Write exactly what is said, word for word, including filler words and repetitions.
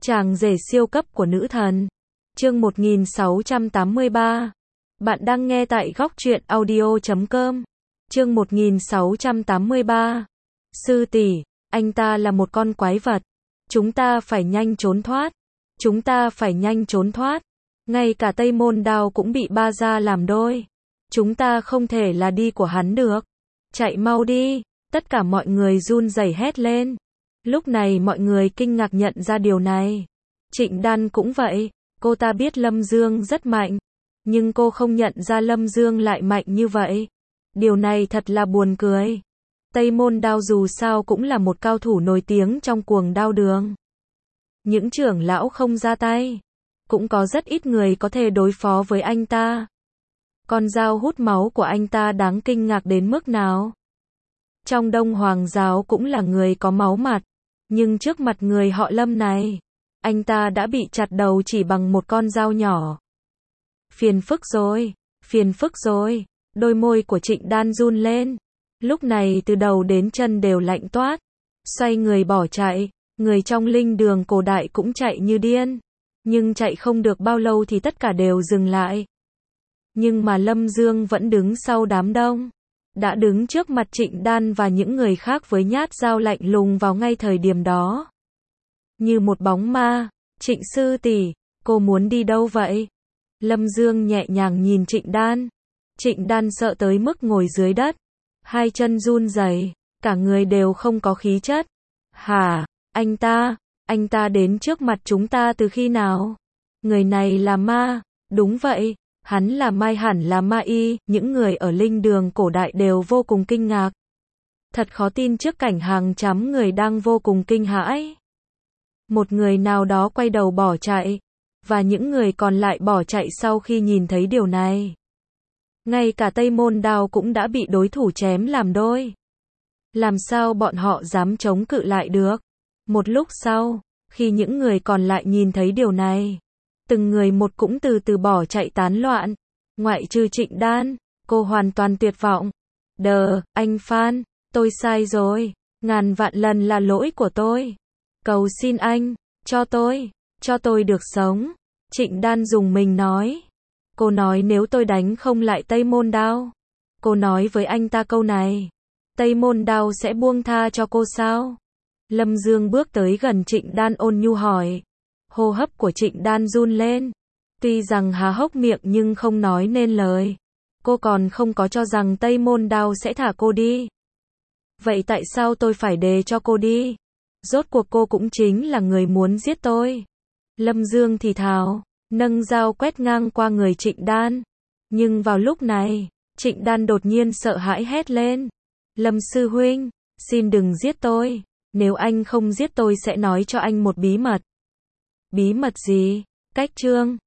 Chàng rể siêu cấp của nữ thần. Chương một nghìn sáu trăm tám mươi ba. Bạn đang nghe tại góc truyện audio chấm com. Chương một nghìn sáu trăm tám mươi ba. Sư tỷ, anh ta là một con quái vật. Chúng ta phải nhanh trốn thoát. Chúng ta phải nhanh trốn thoát. Ngay cả Tây Môn Đao cũng bị ba ra làm đôi. Chúng ta không thể là đi của hắn được. Chạy mau đi. Tất cả mọi người run rẩy hét lên. Lúc này mọi người kinh ngạc nhận ra điều này. Trịnh Đan cũng vậy, cô ta biết Lâm Dương rất mạnh, nhưng cô không nhận ra Lâm Dương lại mạnh như vậy. Điều này thật là buồn cười. Tây Môn Đao dù sao cũng là một cao thủ nổi tiếng trong cuồng đao đường. Những trưởng lão không ra tay, cũng có rất ít người có thể đối phó với anh ta. Con dao hút máu của anh ta đáng kinh ngạc đến mức nào. Trong Đông Hoàng giáo cũng là người có máu mặt, nhưng trước mặt người họ Lâm này, anh ta đã bị chặt đầu chỉ bằng một con dao nhỏ. Phiền phức rồi, phiền phức rồi, đôi môi của Trịnh Đan run lên. Lúc này từ đầu đến chân đều lạnh toát. Xoay người bỏ chạy, người trong linh đường cổ đại cũng chạy như điên. Nhưng chạy không được bao lâu thì tất cả đều dừng lại. Nhưng mà Lâm Dương vẫn đứng sau đám đông. Đã đứng trước mặt Trịnh Đan và những người khác với nhát dao lạnh lùng vào ngay thời điểm đó. Như một bóng ma. Trịnh sư tỷ, cô muốn đi đâu vậy? Lâm Dương nhẹ nhàng nhìn Trịnh Đan. Trịnh Đan sợ tới mức ngồi dưới đất. Hai chân run rẩy, cả người đều không có khí chất. Hả, anh ta, anh ta đến trước mặt chúng ta từ khi nào? Người này là ma, đúng vậy. Hắn là Mai, hẳn là ma y. Những người ở linh đường cổ đại đều vô cùng kinh ngạc. Thật khó tin trước cảnh hàng trăm người đang vô cùng kinh hãi. Một người nào đó quay đầu bỏ chạy, và những người còn lại bỏ chạy sau khi nhìn thấy điều này. Ngay cả Tây Môn Đao cũng đã bị đối thủ chém làm đôi. Làm sao bọn họ dám chống cự lại được? Một lúc sau, khi những người còn lại nhìn thấy điều này, từng người một cũng từ từ bỏ chạy tán loạn. Ngoại trừ Trịnh Đan, cô hoàn toàn tuyệt vọng. Đờ, anh Phan, tôi sai rồi. Ngàn vạn lần là lỗi của tôi. Cầu xin anh, cho tôi, cho tôi được sống. Trịnh Đan dùng mình nói. Cô nói nếu tôi đánh không lại Tây Môn Đao. Cô nói với anh ta câu này. Tây Môn Đao sẽ buông tha cho cô sao? Lâm Dương bước tới gần Trịnh Đan ôn nhu hỏi. Hô hấp của Trịnh Đan run lên. Tuy rằng há hốc miệng nhưng không nói nên lời. Cô còn không có cho rằng Tây Môn Đao sẽ thả cô đi. Vậy tại sao tôi phải để cho cô đi? Rốt cuộc cô cũng chính là người muốn giết tôi. Lâm Dương thì thào, nâng dao quét ngang qua người Trịnh Đan. Nhưng vào lúc này, Trịnh Đan đột nhiên sợ hãi hét lên. Lâm sư huynh, xin đừng giết tôi. Nếu anh không giết tôi sẽ nói cho anh một bí mật. Bí mật gì? Cách chương